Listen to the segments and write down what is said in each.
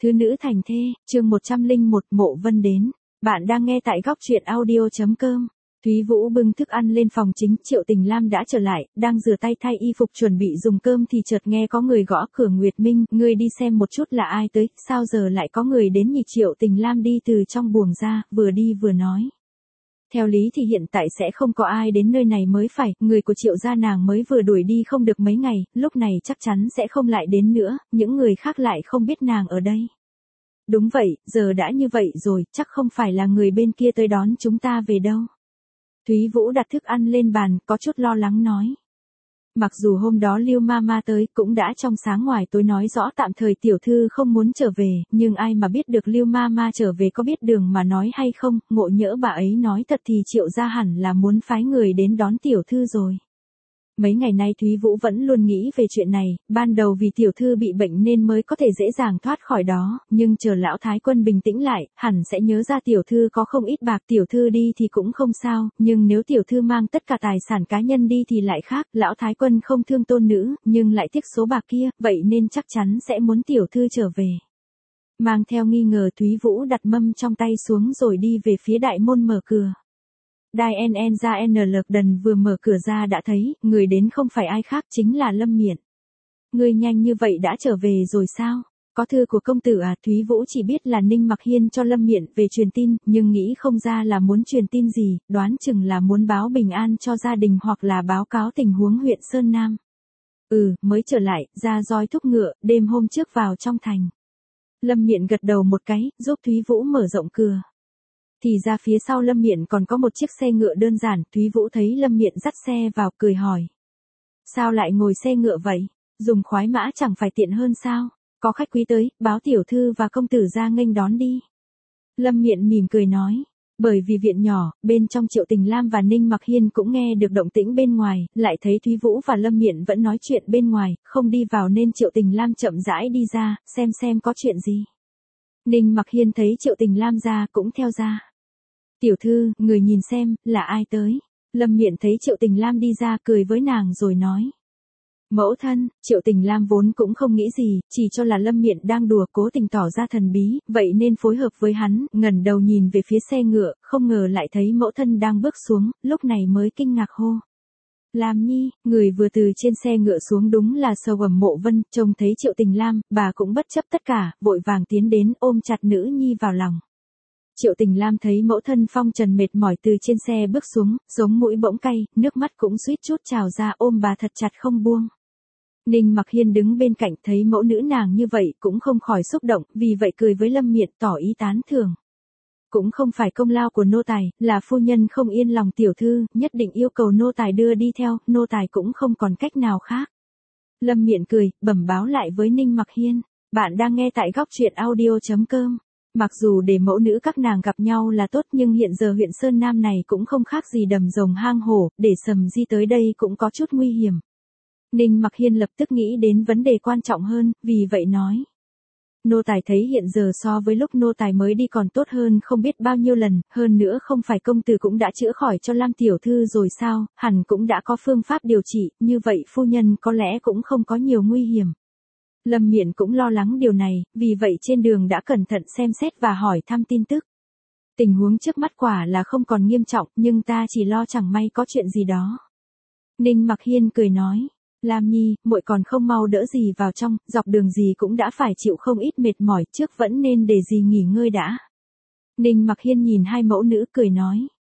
Thứ nữ thành thê, chương 101 Mộ Vân đến. Bạn đang nghe tại góc truyện audio.com. Thúy Vũ bưng thức ăn lên phòng chính, Triệu Tình Lam đã trở lại, đang rửa tay thay y phục chuẩn bị dùng cơm thì chợt nghe có người gõ cửa. Nguyệt Minh, ngươi đi xem một chút là ai tới, sao giờ lại có người đến nhỉ? Triệu Tình Lam đi từ trong buồng ra, vừa đi vừa nói. Theo lý thì hiện tại sẽ không có ai đến nơi này mới phải, người của Triệu gia nàng mới vừa đuổi đi không được mấy ngày, lúc này chắc chắn sẽ không lại đến nữa, những người khác lại không biết nàng ở đây. Đúng vậy, giờ đã như vậy rồi, chắc không phải là người bên kia tới đón chúng ta về đâu. Thúy Vũ đặt thức ăn lên bàn, có chút lo lắng nói. Mặc dù hôm đó Lưu Mama tới cũng đã trong sáng ngoài tối nói rõ tạm thời tiểu thư không muốn trở về, nhưng ai mà biết được Lưu Mama trở về có biết đường mà nói hay không, ngộ nhỡ bà ấy nói thật thì Triệu gia hẳn là muốn phái người đến đón tiểu thư rồi. Mấy ngày nay Thúy Vũ vẫn luôn nghĩ về chuyện này, ban đầu vì tiểu thư bị bệnh nên mới có thể dễ dàng thoát khỏi đó, nhưng chờ lão thái quân bình tĩnh lại, hẳn sẽ nhớ ra tiểu thư có không ít bạc, tiểu thư đi thì cũng không sao, nhưng nếu tiểu thư mang tất cả tài sản cá nhân đi thì lại khác, lão thái quân không thương tôn nữ, nhưng lại tiếc số bạc kia, vậy nên chắc chắn sẽ muốn tiểu thư trở về. Mang theo nghi ngờ Thúy Vũ đặt mâm trong tay xuống rồi đi về phía đại môn mở cửa. Đai NN ra N Lược Đần vừa mở cửa ra đã thấy, người đến không phải ai khác chính là Lâm Miện. Ngươi nhanh như vậy đã trở về rồi sao? Có thư của công tử à? Thúy Vũ chỉ biết là Ninh Mặc Hiên cho Lâm Miện về truyền tin, nhưng nghĩ không ra là muốn truyền tin gì, đoán chừng là muốn báo bình an cho gia đình hoặc là báo cáo tình huống huyện Sơn Nam. Mới trở lại, ra roi thúc ngựa, đêm hôm trước vào trong thành. Lâm Miện gật đầu một cái, giúp Thúy Vũ mở rộng cửa. Thì ra phía sau Lâm Miện còn có một chiếc xe ngựa đơn giản, Thúy Vũ thấy Lâm Miện dắt xe vào cười hỏi. Sao lại ngồi xe ngựa vậy? Dùng khoái mã chẳng phải tiện hơn sao? Có khách quý tới, báo tiểu thư và công tử ra nghênh đón đi. Lâm Miện mỉm cười nói. Bởi vì viện nhỏ, bên trong Triệu Tình Lam và Ninh Mặc Hiên cũng nghe được động tĩnh bên ngoài, lại thấy Thúy Vũ và Lâm Miện vẫn nói chuyện bên ngoài, không đi vào nên Triệu Tình Lam chậm rãi đi ra, xem có chuyện gì. Ninh Mặc Hiên thấy Triệu Tình Lam ra cũng theo ra. Tiểu thư, người nhìn xem, là ai tới? Lâm Miện thấy Triệu Tình Lam đi ra cười với nàng rồi nói. Mẫu thân, Triệu Tình Lam vốn cũng không nghĩ gì, chỉ cho là Lâm Miện đang đùa cố tình tỏ ra thần bí, vậy nên phối hợp với hắn, ngẩng đầu nhìn về phía xe ngựa, không ngờ lại thấy mẫu thân đang bước xuống, lúc này mới kinh ngạc hô. Lam Nhi, người vừa từ trên xe ngựa xuống đúng là Sầu Ẩm Mộ Vân, trông thấy Triệu Tình Lam, bà cũng bất chấp tất cả, vội vàng tiến đến ôm chặt nữ nhi vào lòng. Triệu Tình Lam thấy mẫu thân phong trần mệt mỏi từ trên xe bước xuống, sống mũi bỗng cay, nước mắt cũng suýt chút trào ra, ôm bà thật chặt không buông. Ninh Mặc Hiên đứng bên cạnh thấy mẫu nữ nàng như vậy cũng không khỏi xúc động, vì vậy cười với Lâm Miện tỏ ý tán thưởng. Cũng không phải công lao của nô tài, là phu nhân không yên lòng tiểu thư, nhất định yêu cầu nô tài đưa đi theo, nô tài cũng không còn cách nào khác. Lâm Miện cười, bẩm báo lại với Ninh Mặc Hiên. Bạn đang nghe tại góc truyện audio.com. Mặc dù để mẫu nữ các nàng gặp nhau là tốt nhưng hiện giờ huyện Sơn Nam này cũng không khác gì đầm rồng hang hổ, để Sầm Di tới đây cũng có chút nguy hiểm. Ninh Mặc Hiên lập tức nghĩ đến vấn đề quan trọng hơn, vì vậy nói. Nô tài thấy hiện giờ so với lúc nô tài mới đi còn tốt hơn không biết bao nhiêu lần, hơn nữa không phải công tử cũng đã chữa khỏi cho Lam tiểu thư rồi sao, hẳn cũng đã có phương pháp điều trị, như vậy phu nhân có lẽ cũng không có nhiều nguy hiểm. Lâm Miện cũng lo lắng điều này, vì vậy trên đường đã cẩn thận xem xét và hỏi thăm tin tức. Tình huống trước mắt quả là không còn nghiêm trọng, nhưng ta chỉ lo chẳng may có chuyện gì đó. Ninh Mặc Hiên cười nói. Lam Nhi, muội còn không mau đỡ gì vào trong, dọc đường gì cũng đã phải chịu không ít mệt mỏi, trước vẫn nên để gì nghỉ ngơi đã. Ninh Mặc Hiên nhìn hai mẫu nữ cười nói.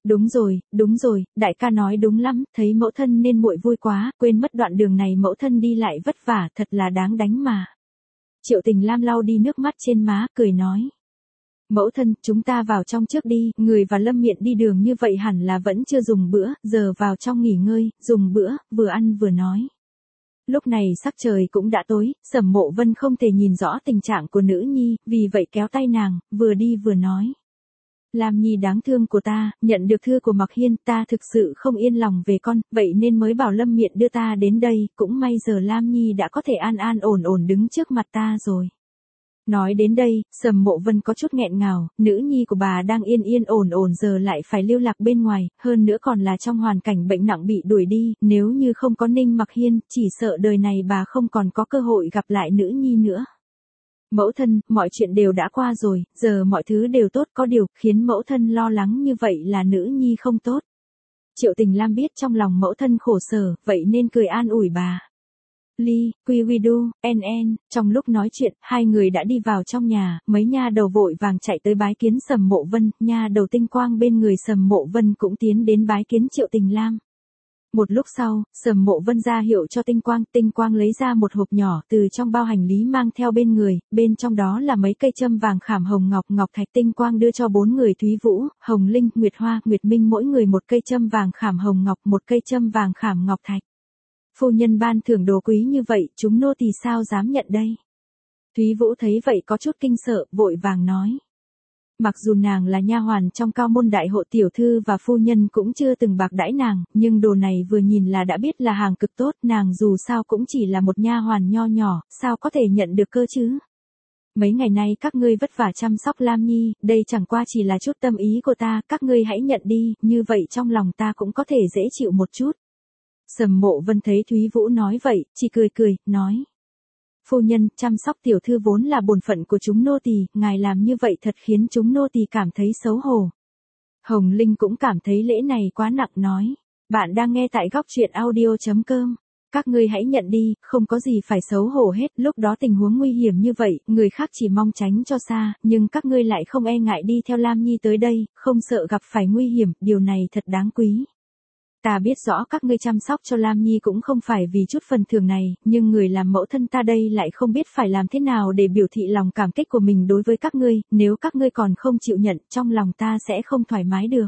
Đúng rồi, đại ca nói đúng lắm, thấy mẫu thân nên muội vui quá, quên mất đoạn đường này mẫu thân đi lại vất vả, thật là đáng đánh mà. Triệu Tình Lam lau đi nước mắt trên má, cười nói. Mẫu thân, chúng ta vào trong trước đi, người và Lâm Miện đi đường như vậy hẳn là vẫn chưa dùng bữa, giờ vào trong nghỉ ngơi, dùng bữa, vừa ăn vừa nói. Lúc này sắc trời cũng đã tối, Sầm Mộ Vân không thể nhìn rõ tình trạng của nữ nhi, vì vậy kéo tay nàng, vừa đi vừa nói. Lam Nhi đáng thương của ta, nhận được thư của Mặc Hiên, ta thực sự không yên lòng về con, vậy nên mới bảo Lâm Miện đưa ta đến đây, cũng may giờ Lam Nhi đã có thể an ổn đứng trước mặt ta rồi. Nói đến đây, Sầm Mộ Vân có chút nghẹn ngào, nữ nhi của bà đang yên ổn giờ lại phải lưu lạc bên ngoài, hơn nữa còn là trong hoàn cảnh bệnh nặng bị đuổi đi, nếu như không có Ninh Mặc Hiên, chỉ sợ đời này bà không còn có cơ hội gặp lại nữ nhi nữa. Mẫu thân, mọi chuyện đều đã qua rồi, giờ mọi thứ đều tốt, có điều, khiến mẫu thân lo lắng như vậy là nữ nhi không tốt. Triệu Tình Lam biết trong lòng mẫu thân khổ sở, vậy nên cười an ủi bà. Ly, Quy We Do, En, trong lúc nói chuyện, hai người đã đi vào trong nhà, mấy nha đầu vội vàng chạy tới bái kiến Sầm Mộ Vân, nha đầu Tinh Quang bên người Sầm Mộ Vân cũng tiến đến bái kiến Triệu Tình Lam. Một lúc sau, Sầm Mộ Vân ra hiệu cho Tinh Quang lấy ra một hộp nhỏ từ trong bao hành lý mang theo bên người, bên trong đó là mấy cây châm vàng khảm hồng ngọc thạch. Tinh Quang đưa cho 4 người Thúy Vũ, Hồng Linh, Nguyệt Hoa, Nguyệt Minh mỗi người một cây châm vàng khảm hồng ngọc, một cây châm vàng khảm ngọc thạch. Phu nhân ban thưởng đồ quý như vậy, chúng nô tỳ sao dám nhận đây? Thúy Vũ thấy vậy có chút kinh sợ, vội vàng nói. Mặc dù nàng là nha hoàn trong cao môn đại hộ, tiểu thư và phu nhân cũng chưa từng bạc đãi nàng, nhưng đồ này vừa nhìn là đã biết là hàng cực tốt, nàng dù sao cũng chỉ là một nha hoàn nho nhỏ, sao có thể nhận được cơ chứ? Mấy ngày nay các ngươi vất vả chăm sóc Lam Nhi, đây chẳng qua chỉ là chút tâm ý của ta, các ngươi hãy nhận đi, như vậy trong lòng ta cũng có thể dễ chịu một chút. Sầm Mộ Vân thấy Thúy Vũ nói vậy, chỉ cười, nói. Phu nhân, chăm sóc tiểu thư vốn là bổn phận của chúng nô tỳ, ngài làm như vậy thật khiến chúng nô tỳ cảm thấy xấu hổ. Hồng Linh cũng cảm thấy lễ này quá nặng, nói. Bạn đang nghe tại góc truyện audio.com. Các ngươi hãy nhận đi, không có gì phải xấu hổ hết, lúc đó tình huống nguy hiểm như vậy, người khác chỉ mong tránh cho xa, nhưng các ngươi lại không e ngại đi theo Lam Nhi tới đây, không sợ gặp phải nguy hiểm, điều này thật đáng quý. Ta biết rõ các ngươi chăm sóc cho Lam Nhi cũng không phải vì chút phần thưởng này, nhưng người làm mẫu thân ta đây lại không biết phải làm thế nào để biểu thị lòng cảm kích của mình đối với các ngươi, nếu các ngươi còn không chịu nhận, trong lòng ta sẽ không thoải mái được.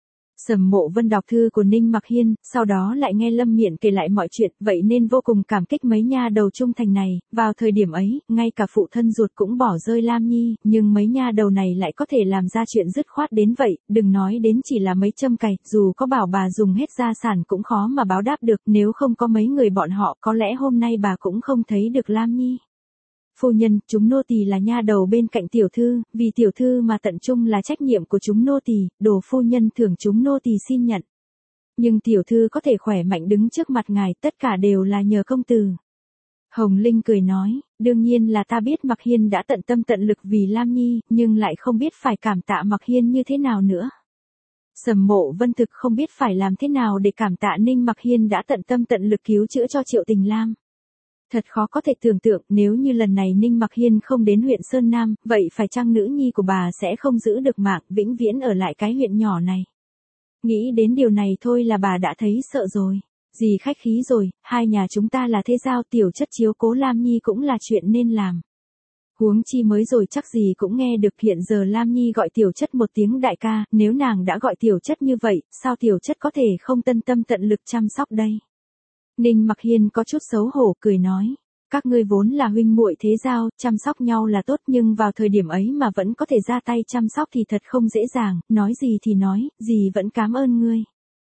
Sầm Mộ Vân đọc thư của Ninh Mặc Hiên, sau đó lại nghe Lâm Miện kể lại mọi chuyện, vậy nên vô cùng cảm kích mấy nha đầu trung thành này, vào thời điểm ấy, ngay cả phụ thân ruột cũng bỏ rơi Lam Nhi, nhưng mấy nha đầu này lại có thể làm ra chuyện dứt khoát đến vậy, đừng nói đến chỉ là mấy châm cày, dù có bảo bà dùng hết gia sản cũng khó mà báo đáp được, nếu không có mấy người bọn họ, có lẽ hôm nay bà cũng không thấy được Lam Nhi. Phu nhân, chúng nô tỳ là nha đầu bên cạnh tiểu thư, vì tiểu thư mà tận trung là trách nhiệm của chúng nô tỳ, đồ phu nhân thưởng chúng nô tỳ xin nhận. Nhưng tiểu thư có thể khỏe mạnh đứng trước mặt ngài, tất cả đều là nhờ công tử. Hồng Linh cười nói, đương nhiên là ta biết Mặc Hiên đã tận tâm tận lực vì Lam Nhi, nhưng lại không biết phải cảm tạ Mặc Hiên như thế nào nữa. Sầm Mộ Vân thực không biết phải làm thế nào để cảm tạ Ninh Mặc Hiên đã tận tâm tận lực cứu chữa cho Triệu Tình Lam. Thật khó có thể tưởng tượng nếu như lần này Ninh Mặc Hiên không đến huyện Sơn Nam, vậy phải chăng nữ nhi của bà sẽ không giữ được mạng, vĩnh viễn ở lại cái huyện nhỏ này. Nghĩ đến điều này thôi là bà đã thấy sợ rồi. Gì khách khí rồi, hai nhà chúng ta là thế giao, tiểu chất chiếu cố Lam Nhi cũng là chuyện nên làm. Huống chi mới rồi chắc gì cũng nghe được, hiện giờ Lam Nhi gọi tiểu chất một tiếng đại ca, nếu nàng đã gọi tiểu chất như vậy, sao tiểu chất có thể không tân tâm tận lực chăm sóc đây. Ninh Mặc Hiên có chút xấu hổ, cười nói, các ngươi vốn là huynh muội thế giao, chăm sóc nhau là tốt, nhưng vào thời điểm ấy mà vẫn có thể ra tay chăm sóc thì thật không dễ dàng, nói gì thì nói, gì vẫn cảm ơn ngươi.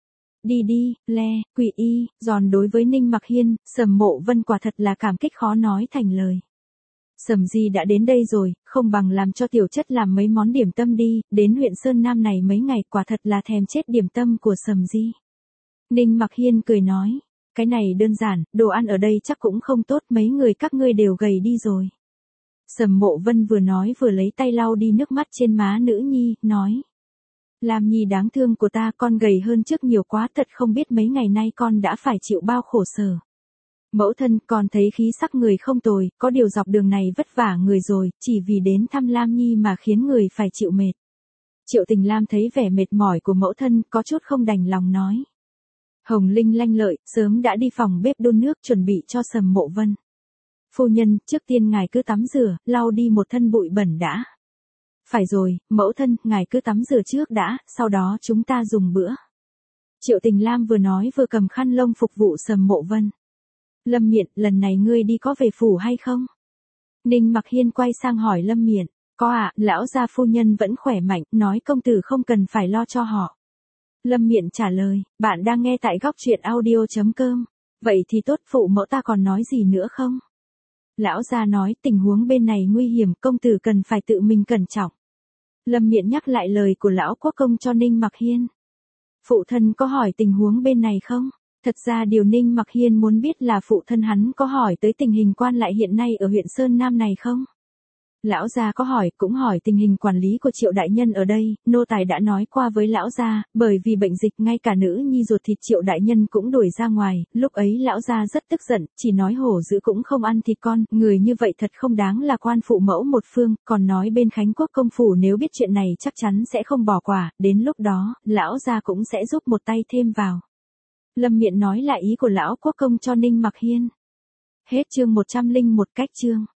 Đi, le, quỷ y, giòn đối với Ninh Mặc Hiên, Sầm Mộ Vân quả thật là cảm kích khó nói thành lời. Sầm Di đã đến đây rồi, không bằng làm cho tiểu chất làm mấy món điểm tâm đi, đến huyện Sơn Nam này mấy ngày quả thật là thèm chết điểm tâm của Sầm Di. Ninh Mặc Hiên cười nói. Cái này đơn giản, đồ ăn ở đây chắc cũng không tốt, mấy người các ngươi đều gầy đi rồi. Sầm Mộ Vân vừa nói vừa lấy tay lau đi nước mắt trên má nữ nhi, nói. Lam Nhi đáng thương của ta, con gầy hơn trước nhiều quá, thật không biết mấy ngày nay con đã phải chịu bao khổ sở. Mẫu thân, con thấy khí sắc người không tồi, có điều dọc đường này vất vả người rồi, chỉ vì đến thăm Lam Nhi mà khiến người phải chịu mệt. Triệu Tình Lam thấy vẻ mệt mỏi của mẫu thân, có chút không đành lòng nói. Hồng Linh lanh lợi, sớm đã đi phòng bếp đun nước chuẩn bị cho Sầm Mộ Vân. Phu nhân, trước tiên ngài cứ tắm rửa, lau đi một thân bụi bẩn đã. Phải rồi, mẫu thân, ngài cứ tắm rửa trước đã, sau đó chúng ta dùng bữa. Triệu Tình Lam vừa nói vừa cầm khăn lông phục vụ Sầm Mộ Vân. Lâm Miện, lần này ngươi đi có về phủ hay không? Ninh Mặc Hiên quay sang hỏi Lâm Miện. Có ạ, lão gia phu nhân vẫn khỏe mạnh, nói công tử không cần phải lo cho họ. Lâm Miện trả lời, bạn đang nghe tại góc truyện audio.com. Vậy thì tốt, phụ mẫu ta còn nói gì nữa không? Lão gia nói, tình huống bên này nguy hiểm, công tử cần phải tự mình cẩn trọng. Lâm Miện nhắc lại lời của lão quốc công cho Ninh Mặc Hiên. Phụ thân có hỏi tình huống bên này không? Thật ra điều Ninh Mặc Hiên muốn biết là phụ thân hắn có hỏi tới tình hình quan lại hiện nay ở huyện Sơn Nam này không? Lão gia có hỏi, cũng hỏi tình hình quản lý của Triệu đại nhân ở đây, nô tài đã nói qua với lão gia, bởi vì bệnh dịch ngay cả nữ nhi ruột thịt Triệu đại nhân cũng đuổi ra ngoài, lúc ấy lão gia rất tức giận, chỉ nói hổ dữ cũng không ăn thịt con, người như vậy thật không đáng là quan phụ mẫu một phương, còn nói bên Khánh Quốc công phủ nếu biết chuyện này chắc chắn sẽ không bỏ qua, đến lúc đó, lão gia cũng sẽ giúp một tay thêm vào. Lâm Miện nói lại ý của lão quốc công cho Ninh Mặc Hiên. Hết chương 101 cách chương.